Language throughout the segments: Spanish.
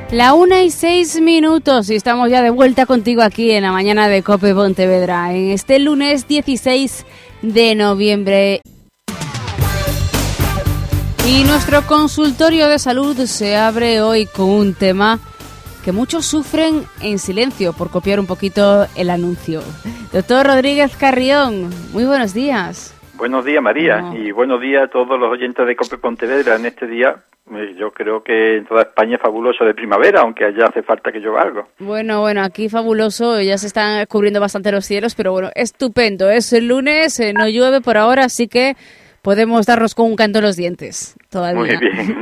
La 1:06 y estamos ya de vuelta contigo aquí en la mañana de COPE Pontevedra, en este lunes 16 de noviembre. Y nuestro consultorio de salud se abre hoy con un tema que muchos sufren en silencio, por copiar un poquito el anuncio. Doctor Rodríguez Carrión, muy buenos días. Buenos días, María, y buenos días a todos los oyentes de COPE Pontevedra en este día. Yo creo que en toda España es fabuloso de primavera, aunque allá hace falta que llueva algo. Bueno, aquí fabuloso, ya se están cubriendo bastante los cielos, pero bueno, estupendo. Es el lunes, no llueve por ahora, así que podemos darnos con un canto en los dientes todavía. Muy bien.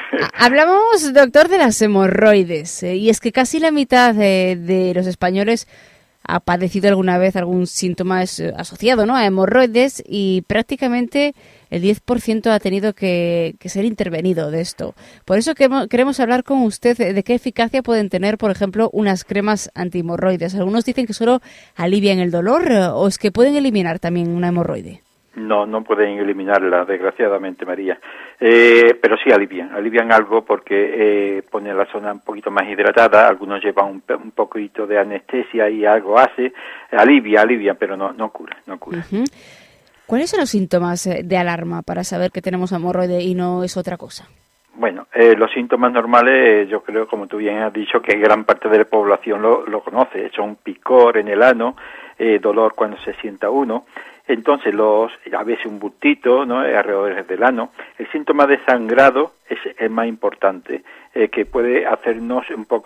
Hablamos, doctor, de las hemorroides, y es que casi la mitad de los españoles ha padecido alguna vez algún síntoma asociado, ¿no?, a hemorroides, y prácticamente el 10% ha tenido que ser intervenido de esto. Por eso queremos hablar con usted de qué eficacia pueden tener, por ejemplo, unas cremas antihemorroides. Algunos dicen que solo alivian el dolor, o es que pueden eliminar también una hemorroide. No pueden eliminarla, desgraciadamente, María. Pero sí alivian algo porque ponen la zona un poquito más hidratada. Algunos llevan un poquito de anestesia y algo hace. Alivia, pero no cura. Uh-huh. ¿Cuáles son los síntomas de alarma para saber que tenemos hemorroide y no es otra cosa? Bueno, los síntomas normales, yo creo, como tú bien has dicho, que gran parte de la población lo conoce. Son picor en el ano, dolor cuando se sienta uno. Entonces, a veces un bultito, ¿no?, alrededor del ano. El síntoma de sangrado es el más importante, que puede hacernos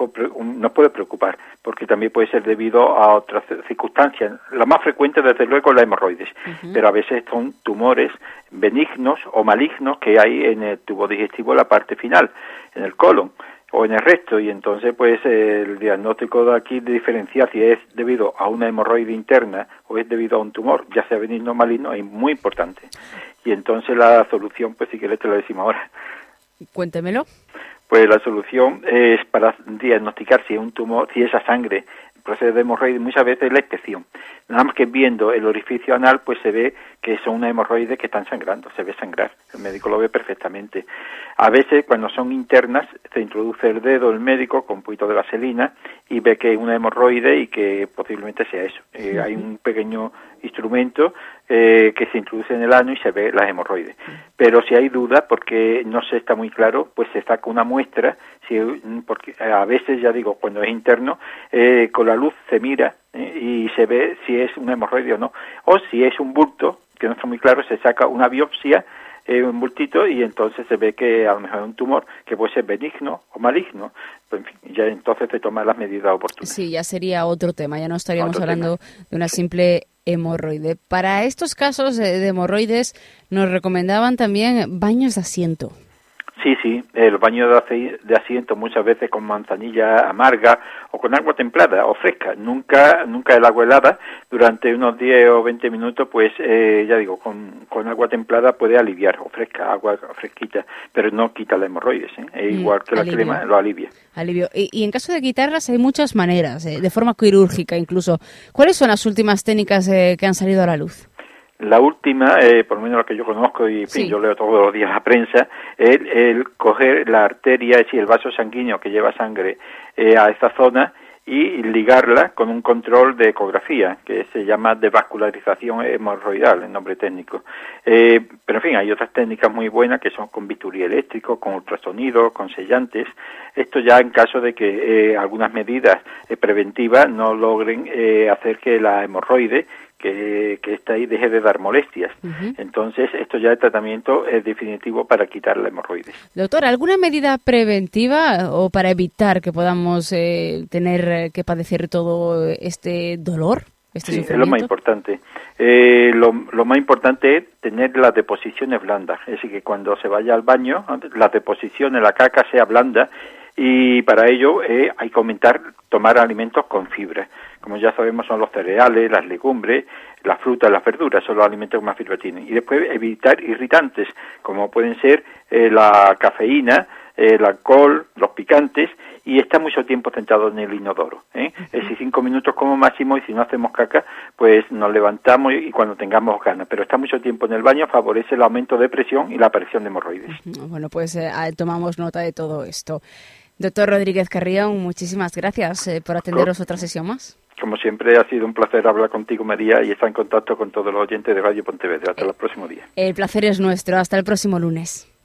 nos puede preocupar, porque también puede ser debido a otras circunstancias. La más frecuente, desde luego, es la hemorroides, pero a veces son tumores benignos o malignos que hay en el tubo digestivo, la parte final, en el colon o en el recto, y entonces pues el diagnóstico de aquí de diferenciar si es debido a una hemorroide interna o es debido a un tumor, ya sea benigno o maligno, es muy importante. Y entonces la solución, pues si quieres te la decimos ahora. Cuéntemelo. Pues la solución es para diagnosticar si es un tumor, si esa sangre procede de hemorroides, muchas veces la inspección. Nada más que viendo el orificio anal, pues se ve que son unas hemorroides que están sangrando, se ve sangrar, el médico lo ve perfectamente. A veces, cuando son internas, se introduce el dedo el médico con un poquito de vaselina y ve que es una hemorroide y que posiblemente sea eso. Hay un pequeño instrumento que se introduce en el ano y se ve las hemorroides. Pero si hay duda, porque no se está muy claro, pues se saca una muestra, porque a veces, ya digo, cuando es interno, con la luz se mira y se ve si es una hemorroide o no. O si es un bulto, que no está muy claro, se saca una biopsia, un bultito, y entonces se ve que a lo mejor es un tumor que puede ser benigno o maligno. Pues, en fin, ya entonces se toman las medidas oportunas. Sí, ya sería otro tema, ya no estaríamos hablando de una simple hemorroide. Para estos casos de hemorroides nos recomendaban también baños de asiento. Sí, el baño de asiento muchas veces con manzanilla amarga o con agua templada o fresca, nunca el agua helada. Durante unos 10 o 20 minutos, pues ya digo, con agua templada puede aliviar, o fresca, agua fresquita, pero no quita la hemorroides, es igual que la crema, lo alivia. Alivio. Y en caso de quitarlas hay muchas maneras, de forma quirúrgica incluso. ¿Cuáles son las últimas técnicas que han salido a la luz? La última, por lo menos la que yo conozco y sí, yo leo todos los días la prensa, es el coger la arteria, es decir, el vaso sanguíneo que lleva sangre a esta zona y ligarla con un control de ecografía, que se llama devascularización hemorroidal, el nombre técnico. Pero en fin, hay otras técnicas muy buenas que son con bisturí eléctrico, con ultrasonido, con sellantes. Esto ya en caso de que algunas medidas preventivas no logren hacer que la hemorroide que está ahí deje de dar molestias. Entonces, esto ya el tratamiento es definitivo para quitar la hemorroides. Doctor, ¿alguna medida preventiva o para evitar que podamos tener que padecer todo este dolor, este sufrimiento? Es lo más importante. Lo más importante es tener las deposiciones blandas. Es decir, que cuando se vaya al baño, las deposiciones, la caca sea blanda, y para ello hay que tomar alimentos con fibra. Como ya sabemos, son los cereales, las legumbres, las frutas, las verduras, son los alimentos que más fibra tienen. Y después evitar irritantes, como pueden ser la cafeína, el alcohol, los picantes, y estar mucho tiempo sentado en el inodoro. Es decir, 5 minutos como máximo, y si no hacemos caca, pues nos levantamos y cuando tengamos ganas. Pero estar mucho tiempo en el baño favorece el aumento de presión y la aparición de hemorroides. Bueno, pues tomamos nota de todo esto. Doctor Rodríguez Carrión, muchísimas gracias por atenderos otra sesión más. Como siempre, ha sido un placer hablar contigo, María, y estar en contacto con todos los oyentes de Radio Pontevedra. Hasta el próximo día. El placer es nuestro. Hasta el próximo lunes.